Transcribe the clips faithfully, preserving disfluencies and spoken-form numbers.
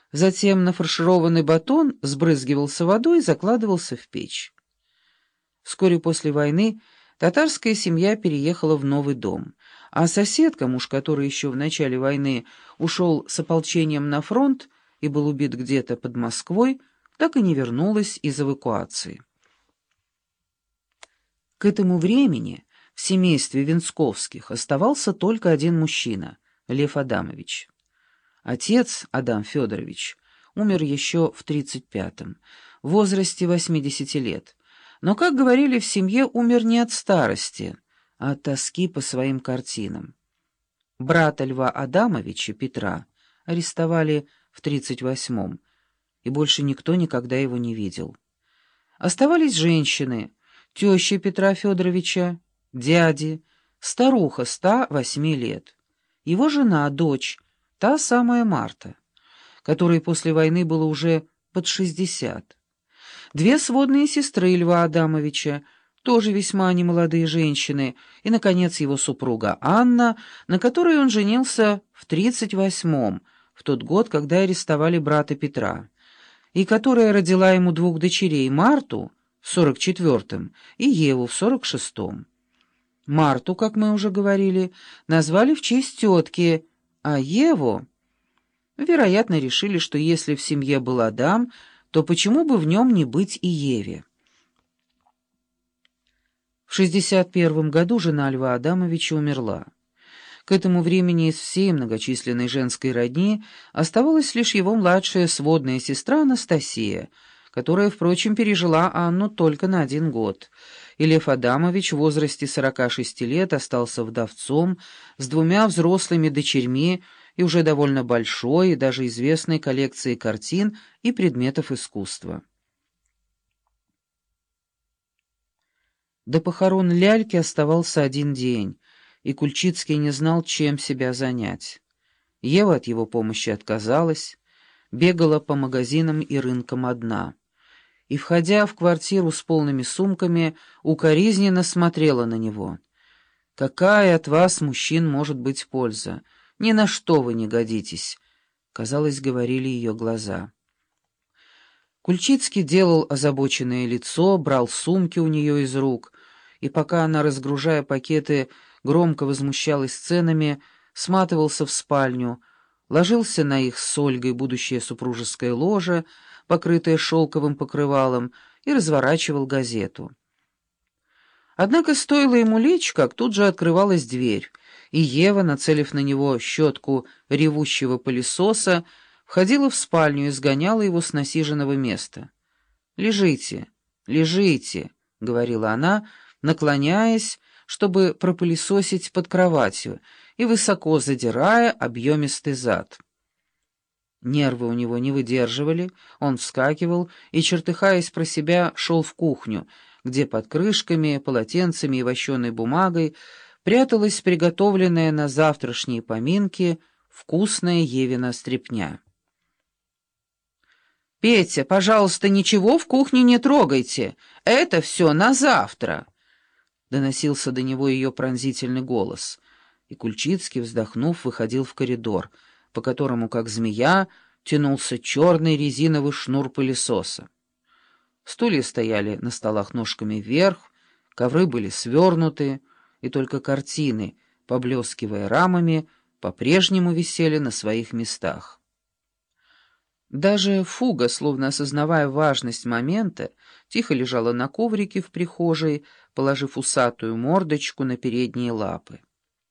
Затем нафаршированный батон сбрызгивался водой и закладывался в печь. Вскоре после войны татарская семья переехала в новый дом, а соседка, муж которой еще в начале войны ушел с ополчением на фронт и был убит где-то под Москвой, так и не вернулась из эвакуации. К этому времени в семействе Венсковских оставался только один мужчина — Лев Адамович. Отец, Адам Федорович, умер еще в тридцать пятом, в возрасте восьмидесяти лет, но, как говорили в семье, умер не от старости, а от тоски по своим картинам. Брата Льва Адамовича, Петра, арестовали в тридцать восьмом, и больше никто никогда его не видел. Оставались женщины, теща Петра Федоровича, дяди, старуха ста восьми лет, его жена, дочь, та самая Марта, которой после войны было уже под шестьдесят. Две сводные сестры Льва Адамовича, тоже весьма немолодые женщины, и, наконец, его супруга Анна, на которой он женился в тридцать восьмом, в тот год, когда арестовали брата Петра, и которая родила ему двух дочерей, Марту в сорок четвёртом и Еву в сорок шестом. Марту, как мы уже говорили, назвали в честь тетки, а Еву, вероятно, решили, что если в семье был Адам, то почему бы в нем не быть и Еве? В шестьдесят первом году жена Льва Адамовича умерла. К этому времени из всей многочисленной женской родни оставалась лишь его младшая сводная сестра Анастасия, которая, впрочем, пережила Анну только на один год, и Лев Адамович в возрасте сорока шести лет остался вдовцом с двумя взрослыми дочерьми и уже довольно большой и даже известной коллекцией картин и предметов искусства. До похорон ляльки оставался один день, и Кульчицкий не знал, чем себя занять. Ева от его помощи отказалась, бегала по магазинам и рынкам одна, и, входя в квартиру с полными сумками, укоризненно смотрела на него. «Какая от вас, мужчин, может быть польза? Ни на что вы не годитесь», — казалось, говорили ее глаза. Кульчицкий делал озабоченное лицо, брал сумки у нее из рук, и пока она, разгружая пакеты, громко возмущалась ценами, сматывался в спальню, ложился на их с Ольгой будущее супружеское ложе, покрытое шелковым покрывалом, и разворачивал газету. Однако стоило ему лечь, как тут же открывалась дверь, и Ева, нацелив на него щетку ревущего пылесоса, входила в спальню и сгоняла его с насиженного места. «Лежите, лежите», — говорила она, наклоняясь, чтобы пропылесосить под кроватью, и высоко задирая объемистый зад. Нервы у него не выдерживали, он вскакивал и, чертыхаясь про себя, шел в кухню, где под крышками, полотенцами и вощеной бумагой пряталась приготовленная на завтрашние поминки вкусная Евина стряпня. «Петя, пожалуйста, ничего в кухне не трогайте, это все на завтра», — доносился до него ее пронзительный голос, и Кульчицкий, вздохнув, выходил в коридор, по которому, как змея, тянулся черный резиновый шнур пылесоса. Стулья стояли на столах ножками вверх, ковры были свернуты, и только картины, поблескивая рамами, по-прежнему висели на своих местах. Даже Фуга, словно осознавая важность момента, тихо лежала на коврике в прихожей, положив усатую мордочку на передние лапы.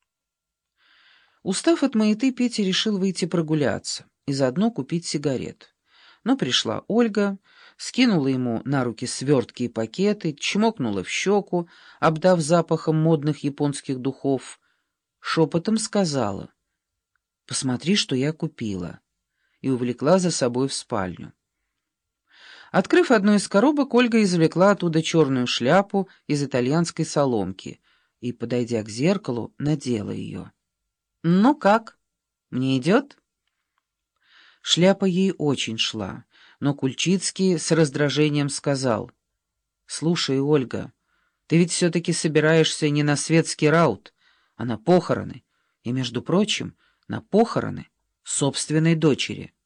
Устав от маяты, Петя решил выйти прогуляться и заодно купить сигарет. Но пришла Ольга, скинула ему на руки свертки и пакеты, чмокнула в щеку, обдав запахом модных японских духов, шепотом сказала: «Посмотри, что я купила», и увлекла за собой в спальню. Открыв одну из коробок, Ольга извлекла оттуда черную шляпу из итальянской соломки и, подойдя к зеркалу, надела ее. «Ну как? Мне идет?» Шляпа ей очень шла, но Кульчицкий с раздражением сказал: «Слушай, Ольга, ты ведь все-таки собираешься не на светский раут, а на похороны, и, между прочим, на похороны собственной дочери».